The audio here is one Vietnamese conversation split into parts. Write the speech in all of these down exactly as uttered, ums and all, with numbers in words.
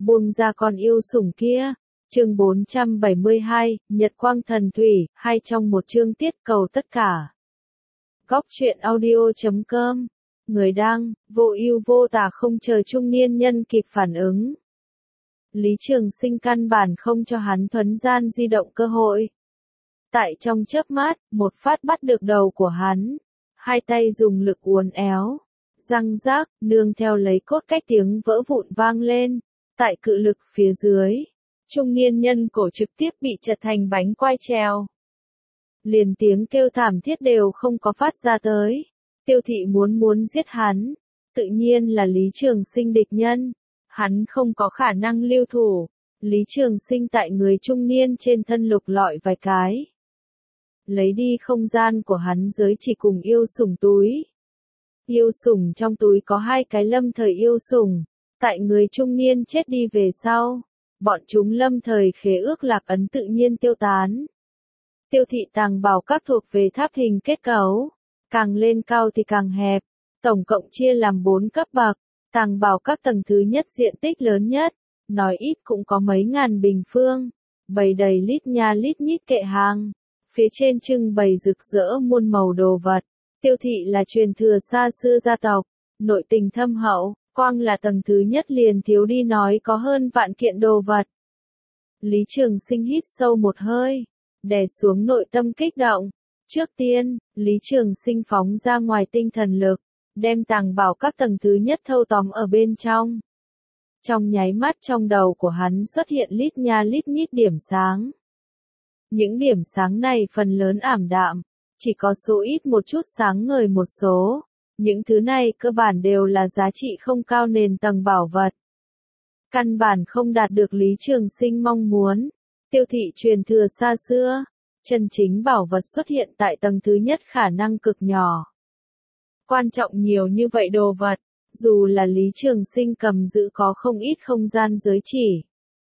buông ra con yêu sủng kia. Chương bốn trăm bảy mươi hai, Nhật Quang Thần Thủy, hay trong một chương tiết cầu tất cả. Góc truyện audio chấm com. Người đăng, vô ưu vô tà không chờ trung niên nhân kịp phản ứng. Lý Trường Sinh căn bản không cho hắn thuấn gian di động cơ hội. Tại trong chớp mắt, một phát bắt được đầu của hắn. Hai tay dùng lực uốn éo. Răng rác, nương theo lấy cốt cách tiếng vỡ vụn vang lên. Tại cự lực phía dưới, trung niên nhân cổ trực tiếp bị chặt thành bánh quai treo. Liền tiếng kêu thảm thiết đều không có phát ra tới. Tiêu thị muốn muốn giết hắn. Tự nhiên là Lý Trường Sinh địch nhân. Hắn không có khả năng lưu thủ. Lý Trường Sinh tại người trung niên trên thân lục lọi vài cái. Lấy đi không gian của hắn giới chỉ cùng yêu sủng túi. Yêu sủng trong túi có hai cái lâm thời yêu sủng. Tại người trung niên chết đi về sau, bọn chúng lâm thời khế ước lạc ấn tự nhiên tiêu tán. Tiêu thị tàng bảo các thuộc về tháp hình kết cấu. Càng lên cao thì càng hẹp. Tổng cộng chia làm bốn cấp bậc. Tàng bảo các tầng thứ nhất diện tích lớn nhất. Nói ít cũng có mấy ngàn bình phương. Bày đầy lít nha lít nhít kệ hàng. Phía trên trưng bày rực rỡ muôn màu đồ vật. Tiêu thị là truyền thừa xa xưa gia tộc. Nội tình thâm hậu. Quang là tầng thứ nhất liền thiếu đi nói có hơn vạn kiện đồ vật. Lý Trường Sinh hít sâu một hơi. Đè xuống nội tâm kích động. Trước tiên, Lý Trường Sinh phóng ra ngoài tinh thần lực. Đem tàng bảo các tầng thứ nhất thâu tóm ở bên trong. Trong nháy mắt trong đầu của hắn xuất hiện lít nha lít nhít điểm sáng. Những điểm sáng này phần lớn ảm đạm. Chỉ có số ít một chút sáng ngời một số. Những thứ này cơ bản đều là giá trị không cao nền tầng bảo vật. Căn bản không đạt được Lý Trường Sinh mong muốn. Tiêu thị truyền thừa xa xưa. Chân chính bảo vật xuất hiện tại tầng thứ nhất khả năng cực nhỏ. Quan trọng nhiều như vậy đồ vật. Dù là Lý Trường Sinh cầm giữ có không ít không gian giới chỉ.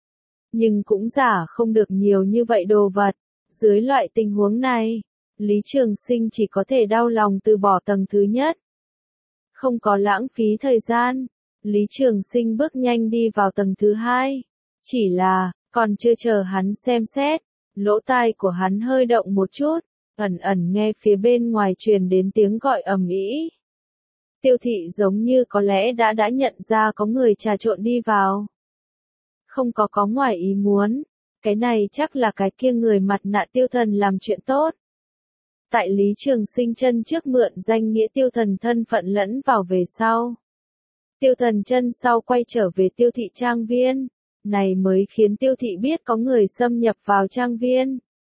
Nhưng cũng giả không được nhiều như vậy đồ vật. Dưới loại tình huống này, Lý Trường Sinh chỉ có thể đau lòng từ bỏ tầng thứ nhất. Không có lãng phí thời gian, Lý Trường Sinh bước nhanh đi vào tầng thứ hai. Chỉ là, còn chưa chờ hắn xem xét, lỗ tai của hắn hơi động một chút, ẩn ẩn nghe phía bên ngoài truyền đến tiếng gọi ầm ĩ. Tiêu thị giống như có lẽ đã đã nhận ra có người trà trộn đi vào. Không có có ngoài ý muốn, cái này chắc là cái kia người mặt nạ tiêu thần làm chuyện tốt. Tại Lý Trường Sinh chân trước mượn danh nghĩa tiêu thần thân phận lẫn vào về sau. Tiêu thần chân sau quay trở về tiêu thị trang viên. Này mới khiến tiêu thị biết có người xâm nhập vào trang viên.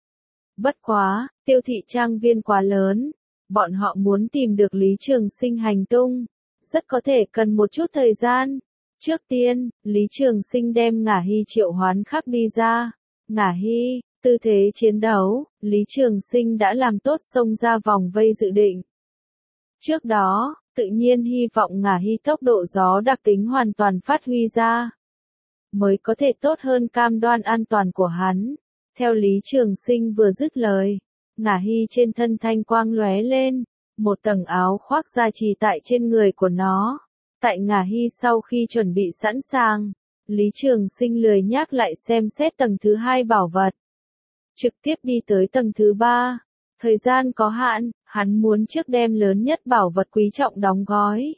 Bất quá, tiêu thị trang viên quá lớn. Bọn họ muốn tìm được Lý Trường Sinh hành tung. Rất có thể cần một chút thời gian. Trước tiên, Lý Trường Sinh đem Ngả Hy triệu hoán khắc đi ra. Ngả Hy, tư thế chiến đấu, Lý Trường Sinh đã làm tốt xông ra vòng vây dự định. Trước đó, tự nhiên hy vọng Ngả Hy tốc độ gió đặc tính hoàn toàn phát huy ra. Mới có thể tốt hơn cam đoan an toàn của hắn. Theo Lý Trường Sinh vừa dứt lời, Ngả Hy trên thân thanh quang lóe lên. Một tầng áo khoác gia trì tại trên người của nó. Tại Ngả Hy sau khi chuẩn bị sẵn sàng, Lý Trường Sinh lười nhác lại xem xét tầng thứ hai bảo vật. Trực tiếp đi tới tầng thứ ba. Thời gian có hạn, hắn muốn trước đem lớn nhất bảo vật quý trọng đóng gói.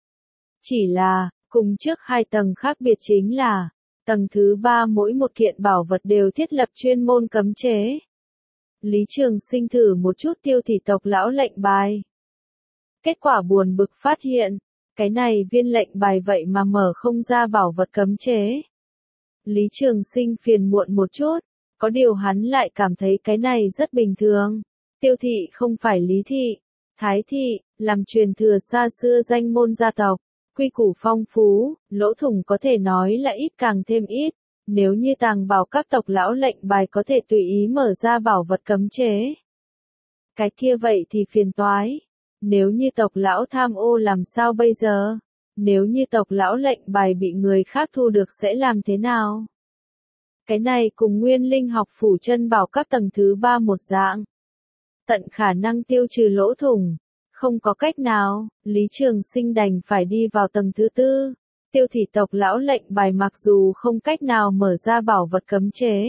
Chỉ là, cùng trước hai tầng khác biệt chính là, tầng thứ ba mỗi một kiện bảo vật đều thiết lập chuyên môn cấm chế. Lý Trường Sinh thử một chút tiêu thị tộc lão lệnh bài. Kết quả buồn bực phát hiện, cái này viên lệnh bài vậy mà mở không ra bảo vật cấm chế. Lý Trường Sinh phiền muộn một chút. Có điều hắn lại cảm thấy cái này rất bình thường. Tiêu thị không phải Lý thị, Thái thị, làm truyền thừa xa xưa danh môn gia tộc, quy củ phong phú, lỗ thủng có thể nói là ít càng thêm ít. Nếu như tàng bảo các tộc lão lệnh bài có thể tùy ý mở ra bảo vật cấm chế. Cái kia vậy thì phiền toái. Nếu như tộc lão tham ô làm sao bây giờ? Nếu như tộc lão lệnh bài bị người khác thu được sẽ làm thế nào? Cái này cùng nguyên linh học phủ chân bảo các tầng thứ ba một dạng. Tận khả năng tiêu trừ lỗ thủng. Không có cách nào, Lý Trường Sinh đành phải đi vào tầng thứ tư. Tiêu thị tộc lão lệnh bài mặc dù không cách nào mở ra bảo vật cấm chế,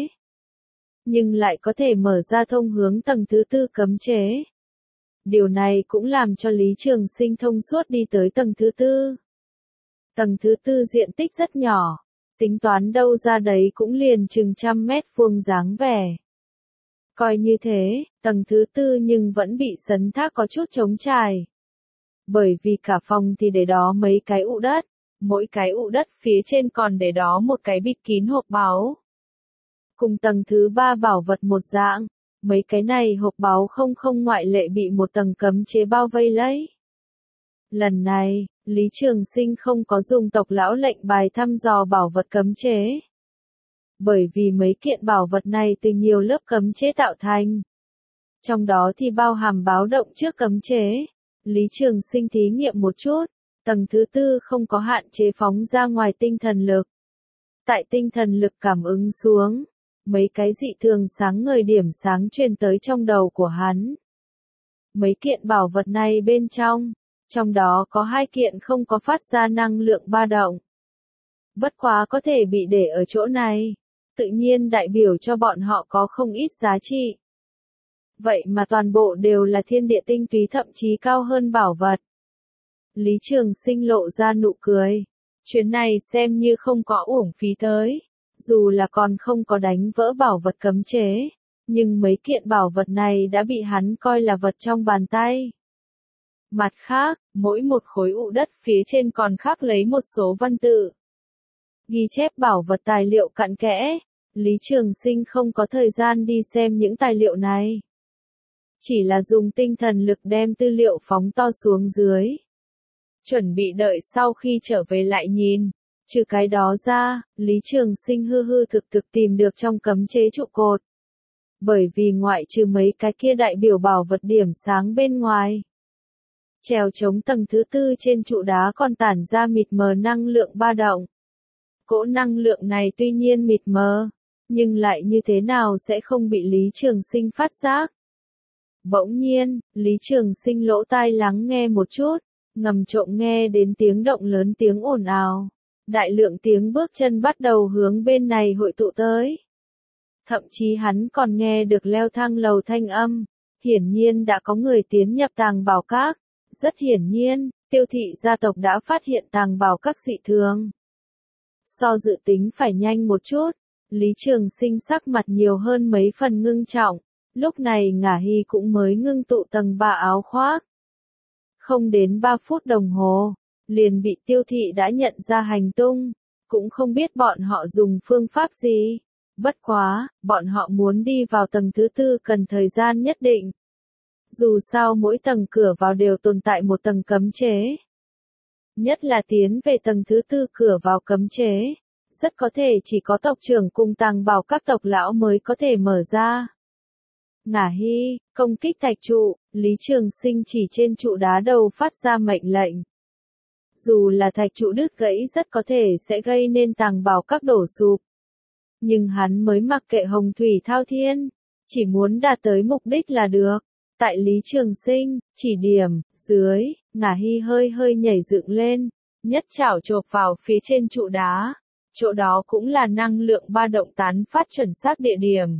nhưng lại có thể mở ra thông hướng tầng thứ tư cấm chế. Điều này cũng làm cho Lý Trường Sinh thông suốt đi tới tầng thứ tư. Tầng thứ tư diện tích rất nhỏ, tính toán đâu ra đấy cũng liền chừng trăm mét vuông dáng vẻ. Coi như thế, tầng thứ tư nhưng vẫn bị sấn thác có chút trống trải. Bởi vì cả phòng thì để đó mấy cái ụ đất, mỗi cái ụ đất phía trên còn để đó một cái bịt kín hộp báu. Cùng tầng thứ ba bảo vật một dạng, mấy cái này hộp báu không không ngoại lệ bị một tầng cấm chế bao vây lấy. Lần này, Lý Trường Sinh không có dùng tộc lão lệnh bài thăm dò bảo vật cấm chế. Bởi vì mấy kiện bảo vật này từ nhiều lớp cấm chế tạo thành. Trong đó thì bao hàm báo động trước cấm chế. Lý Trường Sinh thí nghiệm một chút, tầng thứ tư không có hạn chế phóng ra ngoài tinh thần lực. Tại tinh thần lực cảm ứng xuống, mấy cái dị thường sáng ngời điểm sáng truyền tới trong đầu của hắn. Mấy kiện bảo vật này bên trong, trong đó có hai kiện không có phát ra năng lượng ba động. Bất quá có thể bị để ở chỗ này, tự nhiên đại biểu cho bọn họ có không ít giá trị. Vậy mà toàn bộ đều là thiên địa tinh túy thậm chí cao hơn bảo vật. Lý Trường Sinh lộ ra nụ cười. Chuyến này xem như không có uổng phí tới. Dù là còn không có đánh vỡ bảo vật cấm chế, nhưng mấy kiện bảo vật này đã bị hắn coi là vật trong bàn tay. Mặt khác, mỗi một khối ụ đất phía trên còn khắc lấy một số văn tự. Ghi chép bảo vật tài liệu cặn kẽ. Lý Trường Sinh không có thời gian đi xem những tài liệu này. Chỉ là dùng tinh thần lực đem tư liệu phóng to xuống dưới. Chuẩn bị đợi sau khi trở về lại nhìn. Trừ cái đó ra, Lý Trường Sinh hư hư thực thực tìm được trong cấm chế trụ cột. Bởi vì ngoại trừ mấy cái kia đại biểu bảo vật điểm sáng bên ngoài. Trèo chống tầng thứ tư trên trụ đá còn tản ra mịt mờ năng lượng ba động. Cỗ năng lượng này tuy nhiên mịt mờ, nhưng lại như thế nào sẽ không bị Lý Trường Sinh phát giác. Bỗng nhiên, Lý Trường Sinh lỗ tai lắng nghe một chút, ngầm trộm nghe đến tiếng động lớn tiếng ồn ào. Đại lượng tiếng bước chân bắt đầu hướng bên này hội tụ tới. Thậm chí hắn còn nghe được leo thang lầu thanh âm. Hiển nhiên đã có người tiến nhập tàng bảo các. Rất hiển nhiên, Tiêu thị gia tộc đã phát hiện tàng bảo các dị thường. So dự tính phải nhanh một chút, Lý Trường Sinh sắc mặt nhiều hơn mấy phần ngưng trọng. Lúc này Ngả Hy cũng mới ngưng tụ tầng ba áo khoác. Không đến ba phút đồng hồ, liền bị Tiêu thị đã nhận ra hành tung, cũng không biết bọn họ dùng phương pháp gì. Bất quá, bọn họ muốn đi vào tầng thứ tư cần thời gian nhất định. Dù sao mỗi tầng cửa vào đều tồn tại một tầng cấm chế. Nhất là tiến về tầng thứ tư cửa vào cấm chế, rất có thể chỉ có tộc trưởng cùng tàng bảo các tộc lão mới có thể mở ra. Ngả Hy, công kích thạch trụ, Lý Trường Sinh chỉ trên trụ đá đầu phát ra mệnh lệnh. Dù là thạch trụ đứt gãy rất có thể sẽ gây nên tàng bảo các đổ sụp. Nhưng hắn mới mặc kệ hồng thủy thao thiên, chỉ muốn đạt tới mục đích là được. Tại Lý Trường Sinh, chỉ điểm, dưới, Ngả Hy hơi hơi nhảy dựng lên, nhất chảo chộp vào phía trên trụ đá. Chỗ đó cũng là năng lượng ba động tán phát chuẩn xác địa điểm.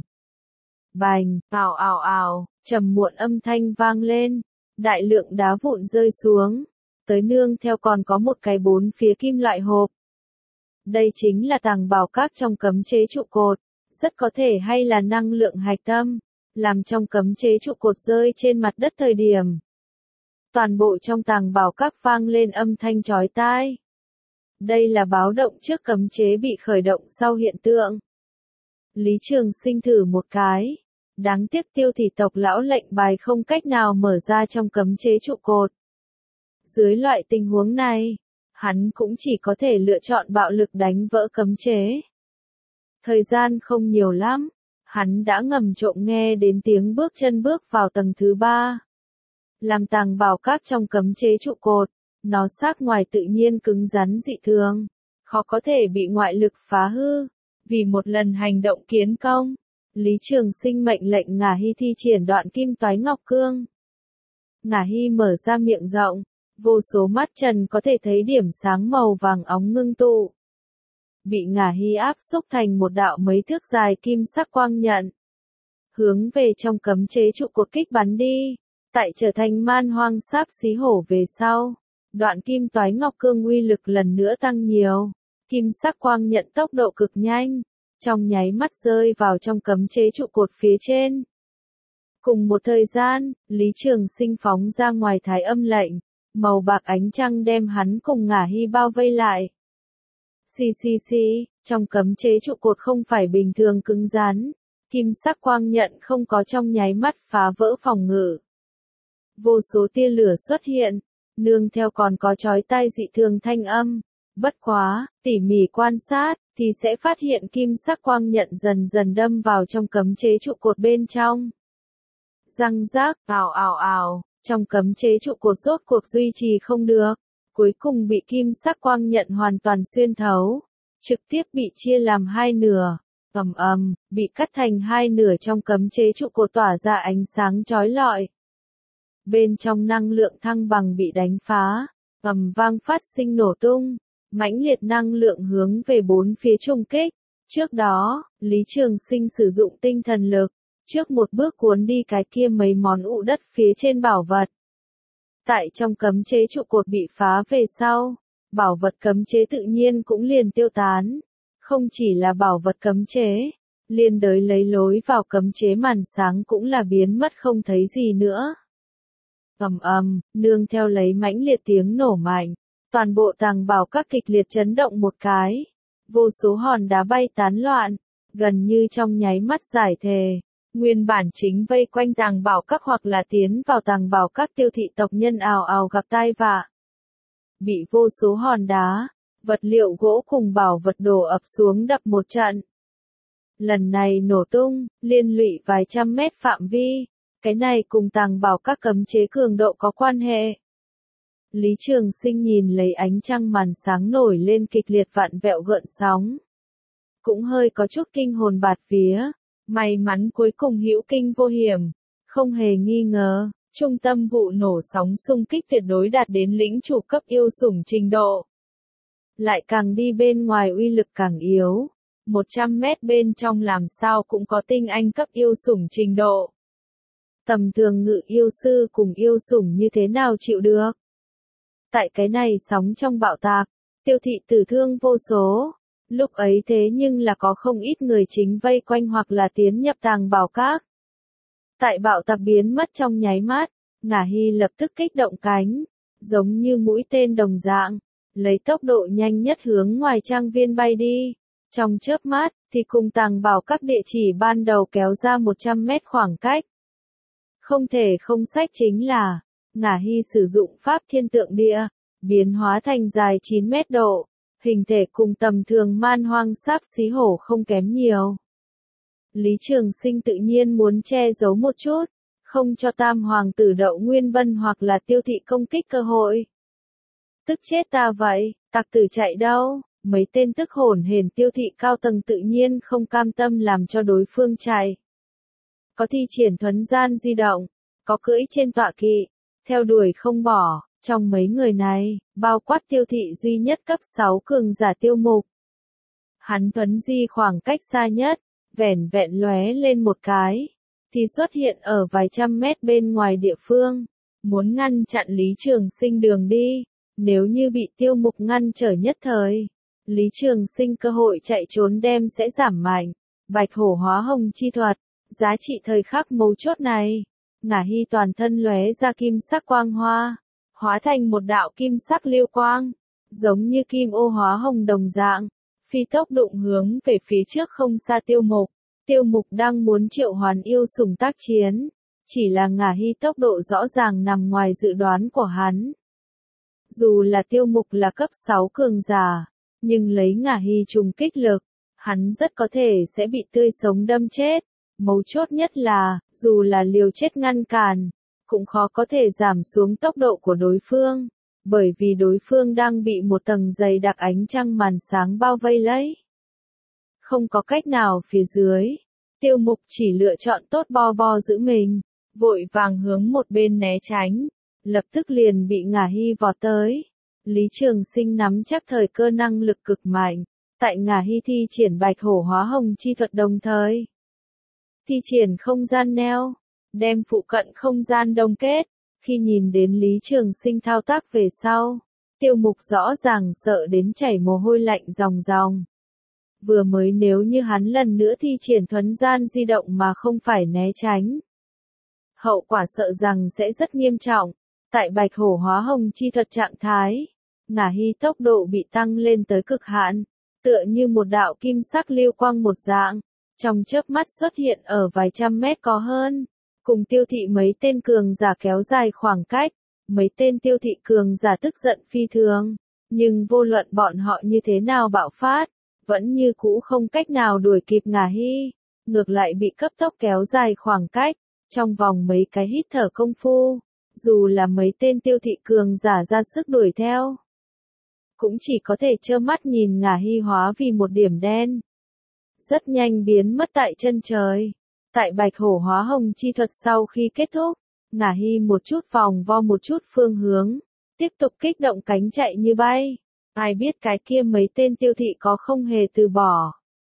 Bành, ào ào ào, trầm muộn âm thanh vang lên, đại lượng đá vụn rơi xuống, tới nương theo còn có một cái bốn phía kim loại hộp. Đây chính là tàng bảo các trong cấm chế trụ cột, rất có thể hay là năng lượng hạch tâm, làm trong cấm chế trụ cột rơi trên mặt đất thời điểm. Toàn bộ trong tàng bảo các vang lên âm thanh chói tai. Đây là báo động trước cấm chế bị khởi động sau hiện tượng. Lý Trường Sinh thử một cái. Đáng tiếc Tiêu thị tộc lão lệnh bài không cách nào mở ra trong cấm chế trụ cột. Dưới loại tình huống này, hắn cũng chỉ có thể lựa chọn bạo lực đánh vỡ cấm chế. Thời gian không nhiều lắm, hắn đã ngầm trộm nghe đến tiếng bước chân bước vào tầng thứ ba. Làm tàng bảo các trong cấm chế trụ cột, nó sắc ngoài tự nhiên cứng rắn dị thường, khó có thể bị ngoại lực phá hư. Vì một lần hành động kiến công, Lý Trường Sinh mệnh lệnh Ngả Hy thi triển đoạn kim toái ngọc cương. Ngả Hy mở ra miệng rộng, Vô số mắt trần có thể thấy điểm sáng màu vàng óng ngưng tụ. Bị Ngả Hy áp xúc thành một đạo mấy thước dài kim sắc quang nhận. Hướng về trong cấm chế trụ cột kích bắn đi. Tại trở thành man hoang sáp xí hổ về sau. Đoạn kim toái ngọc cương uy lực lần nữa tăng nhiều. Kim sắc quang nhận tốc độ cực nhanh. Trong nháy mắt rơi vào trong cấm chế trụ cột phía trên. Cùng một thời gian, Lý Trường Sinh phóng ra ngoài thái âm lệnh. Màu bạc ánh trăng đem hắn cùng Ngả Hy bao vây lại. Xì xì xì, trong cấm chế trụ cột không phải bình thường cứng rắn. Kim sắc quang nhận không có trong nháy mắt phá vỡ phòng ngự. Vô số tia lửa xuất hiện, nương theo còn có chói tai dị thường thanh âm. Bất quá, tỉ mỉ quan sát, thì sẽ phát hiện kim sắc quang nhận dần dần đâm vào trong cấm chế trụ cột bên trong. Răng rác, ào ào ào, trong cấm chế trụ cột rốt cuộc duy trì không được. Cuối cùng bị kim sắc quang nhận hoàn toàn xuyên thấu. Trực tiếp bị chia làm hai nửa. Ầm ầm, bị cắt thành hai nửa trong cấm chế trụ cột tỏa ra ánh sáng chói lọi. Bên trong năng lượng thăng bằng bị đánh phá. Ầm vang phát sinh nổ tung. Mãnh liệt năng lượng hướng về bốn phía trùng kích. Trước đó, Lý Trường Sinh sử dụng tinh thần lực. Trước một bước cuốn đi cái kia mấy món ụ đất phía trên bảo vật. Tại trong cấm chế trụ cột bị phá về sau, bảo vật cấm chế tự nhiên cũng liền tiêu tán. Không chỉ là bảo vật cấm chế, liên đới lấy lối vào cấm chế màn sáng cũng là biến mất không thấy gì nữa. Ầm ầm, nương theo lấy mãnh liệt tiếng nổ mạnh, toàn bộ tàng bảo các kịch liệt chấn động một cái. Vô số hòn đá bay tán loạn, gần như trong nháy mắt giải thề. Nguyên bản chính vây quanh tàng bảo các hoặc là tiến vào tàng bảo các tiêu thị tộc nhân ào ào gặp tai vạ. Bị vô số hòn đá, vật liệu gỗ cùng bảo vật đổ ập xuống đập một trận. Lần này nổ tung, liên lụy vài trăm mét phạm vi. Cái này cùng tàng bảo các cấm chế cường độ có quan hệ. Lý Trường Sinh nhìn lấy ánh trăng màn sáng nổi lên kịch liệt vặn vẹo gợn sóng. Cũng hơi có chút kinh hồn bạt vía. May mắn cuối cùng hữu kinh vô hiểm. Không hề nghi ngờ, trung tâm vụ nổ sóng xung kích tuyệt đối đạt đến lĩnh chủ cấp yêu sủng trình độ. Lại càng đi bên ngoài uy lực càng yếu. một trăm mét bên trong làm sao cũng có tinh anh cấp yêu sủng trình độ. Tầm thường ngự yêu sư cùng yêu sủng như thế nào chịu được? Tại cái này sóng trong bạo tạc, tiêu thị tử thương vô số. Lúc ấy thế nhưng là có không ít người chính vây quanh hoặc là tiến nhập tàng bảo các. Tại bạo tạc biến mất trong nháy mắt, Ngả Hy lập tức kích động cánh, giống như mũi tên đồng dạng, lấy tốc độ nhanh nhất hướng ngoài trang viên bay đi. Trong chớp mắt, thì cùng tàng bảo các địa chỉ ban đầu kéo ra một trăm mét khoảng cách. Không thể không sách chính là, Ngả Hy sử dụng pháp thiên tượng địa, biến hóa thành dài chín mét độ. Hình thể cùng tầm thường man hoang sáp xí hổ không kém nhiều. Lý Trường Sinh tự nhiên muốn che giấu một chút, không cho tam hoàng tử Đậu Nguyên Vân hoặc là tiêu thị công kích cơ hội. Tức chết ta vậy, tặc tử chạy đâu? Mấy tên tức hổn hển tiêu thị cao tầng tự nhiên không cam tâm làm cho đối phương chạy. Có thi triển thuấn gian di động, có cưỡi trên tọa kỵ, theo đuổi không bỏ. Trong mấy người này, bao quát tiêu thị duy nhất cấp sáu cường giả Tiêu Mục. Hắn thuấn di khoảng cách xa nhất, vẻn vẹn lóe lên một cái, thì xuất hiện ở vài trăm mét bên ngoài địa phương, muốn ngăn chặn Lý Trường Sinh đường đi. Nếu như bị Tiêu Mục ngăn trở nhất thời, Lý Trường Sinh cơ hội chạy trốn đem sẽ giảm mạnh. Bạch hổ hóa hồng chi thuật, giá trị thời khắc mấu chốt này, Ngả Hy toàn thân lóe ra kim sắc quang hoa. Hóa thành một đạo kim sắc lưu quang, giống như kim ô hóa hồng đồng dạng, phi tốc đụng hướng về phía trước không xa Tiêu Mục. Tiêu Mục đang muốn triệu hoán yêu sủng tác chiến, chỉ là Ngả Hy tốc độ rõ ràng nằm ngoài dự đoán của hắn. Dù là Tiêu Mục là cấp sáu cường giả, nhưng lấy Ngả Hy trùng kích lực, hắn rất có thể sẽ bị tươi sống đâm chết. Mấu chốt nhất là, dù là liều chết ngăn cản, cũng khó có thể giảm xuống tốc độ của đối phương, bởi vì đối phương đang bị một tầng dày đặc ánh trăng màn sáng bao vây lấy. Không có cách nào phía dưới, Tiêu Mục chỉ lựa chọn tốt bo bo giữ mình, vội vàng hướng một bên né tránh, lập tức liền bị Ngả Hy vọt tới. Lý Trường Sinh nắm chắc thời cơ năng lực cực mạnh, tại Ngả Hy thi triển bạch hổ hóa hồng chi thuật đồng thời. Thi triển không gian neo, đem phụ cận không gian đông kết, khi nhìn đến Lý Trường Sinh thao tác về sau, Tiêu Mục rõ ràng sợ đến chảy mồ hôi lạnh ròng ròng. Vừa mới nếu như hắn lần nữa thi triển thuấn gian di động mà không phải né tránh, hậu quả sợ rằng sẽ rất nghiêm trọng. Tại bạch hổ hóa hồng chi thuật trạng thái, Ngả Hy tốc độ bị tăng lên tới cực hạn, tựa như một đạo kim sắc lưu quang một dạng, trong chớp mắt xuất hiện ở vài trăm mét có hơn, cùng Tiêu Thị mấy tên cường giả kéo dài khoảng cách. Mấy tên Tiêu Thị cường giả tức giận phi thường, nhưng vô luận bọn họ như thế nào bạo phát, vẫn như cũ không cách nào đuổi kịp Ngả Hy, ngược lại bị cấp tốc kéo dài khoảng cách. Trong vòng mấy cái hít thở công phu, dù là mấy tên Tiêu Thị cường giả ra sức đuổi theo, cũng chỉ có thể trơ mắt nhìn Ngả Hy hóa vì một điểm đen, rất nhanh biến mất tại chân trời. Tại bạch hổ hóa hồng chi thuật sau khi kết thúc, Ngả Hy một chút vòng vo một chút phương hướng, tiếp tục kích động cánh chạy như bay. Ai biết cái kia mấy tên Tiêu Thị có không hề từ bỏ.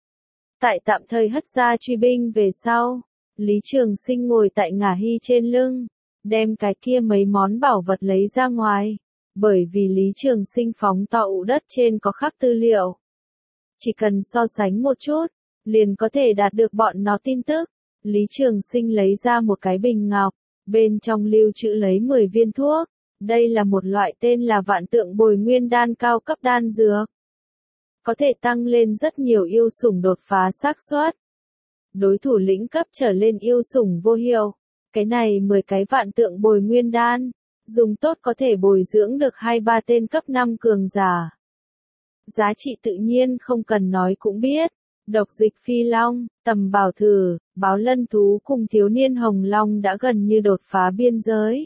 Tại tạm thời hất ra truy binh về sau, Lý Trường Sinh ngồi tại Ngả Hy trên lưng, đem cái kia mấy món bảo vật lấy ra ngoài, bởi vì Lý Trường Sinh phóng to ụ đất trên có khắc tư liệu. Chỉ cần so sánh một chút, liền có thể đạt được bọn nó tin tức. Lý Trường Sinh lấy ra một cái bình ngọc, bên trong lưu trữ lấy mười viên thuốc. Đây là một loại tên là vạn tượng bồi nguyên đan cao cấp đan dược. Có thể tăng lên rất nhiều yêu sủng đột phá xác suất. Đối thủ lĩnh cấp trở lên yêu sủng vô hiệu. Cái này mười cái vạn tượng bồi nguyên đan, dùng tốt có thể bồi dưỡng được hai ba tên cấp năm cường giả. Giá trị tự nhiên không cần nói cũng biết. Độc dịch phi long, tầm bảo thử, báo lân thú cùng thiếu niên hồng long đã gần như đột phá biên giới.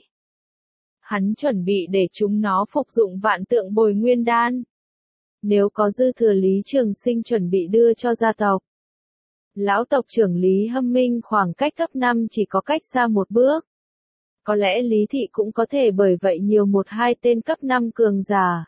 Hắn chuẩn bị để chúng nó phục dụng vạn tượng bồi nguyên đan. Nếu có dư thừa Lý Trường Sinh chuẩn bị đưa cho gia tộc. Lão tộc trưởng Lý Hâm Minh khoảng cách cấp năm chỉ có cách xa một bước. Có lẽ Lý Thị cũng có thể bởi vậy nhiều một hai tên cấp năm cường giả.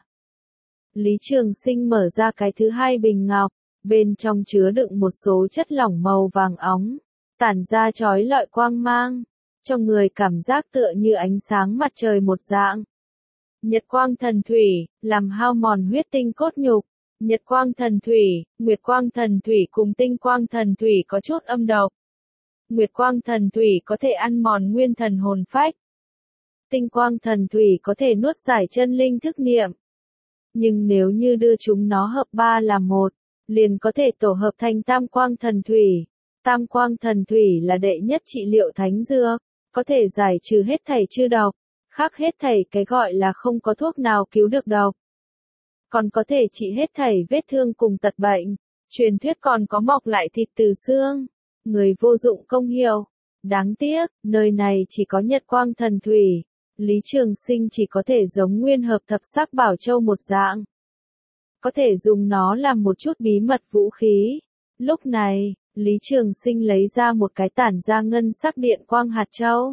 Lý Trường Sinh mở ra cái thứ hai bình ngọc, bên trong chứa đựng một số chất lỏng màu vàng óng, tản ra chói lọi quang mang, cho người cảm giác tựa như ánh sáng mặt trời một dạng. Nhật quang thần thủy, làm hao mòn huyết tinh cốt nhục. Nhật quang thần thủy, nguyệt quang thần thủy cùng tinh quang thần thủy có chút âm độc. Nguyệt quang thần thủy có thể ăn mòn nguyên thần hồn phách. Tinh quang thần thủy có thể nuốt giải chân linh thức niệm. Nhưng nếu như đưa chúng nó hợp ba làm một, liền có thể tổ hợp thành tam quang thần thủy. Tam quang thần thủy là đệ nhất trị liệu thánh dược, có thể giải trừ hết thảy chư độc, khác hết thảy cái gọi là không có thuốc nào cứu được độc. Còn có thể trị hết thảy vết thương cùng tật bệnh, truyền thuyết còn có mọc lại thịt từ xương, người vô dụng công hiệu. Đáng tiếc, nơi này chỉ có nhật quang thần thủy, Lý Trường Sinh chỉ có thể giống nguyên hợp thập sắc bảo châu một dạng. Có thể dùng nó làm một chút bí mật vũ khí. Lúc này, Lý Trường Sinh lấy ra một cái tản ra ngân sắc điện quang hạt châu.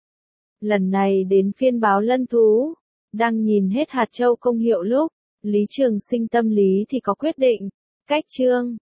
Lần này đến phiên báo lân thú, đang nhìn hết hạt châu công hiệu lúc, Lý Trường Sinh tâm lý thì có quyết định. Cách chương,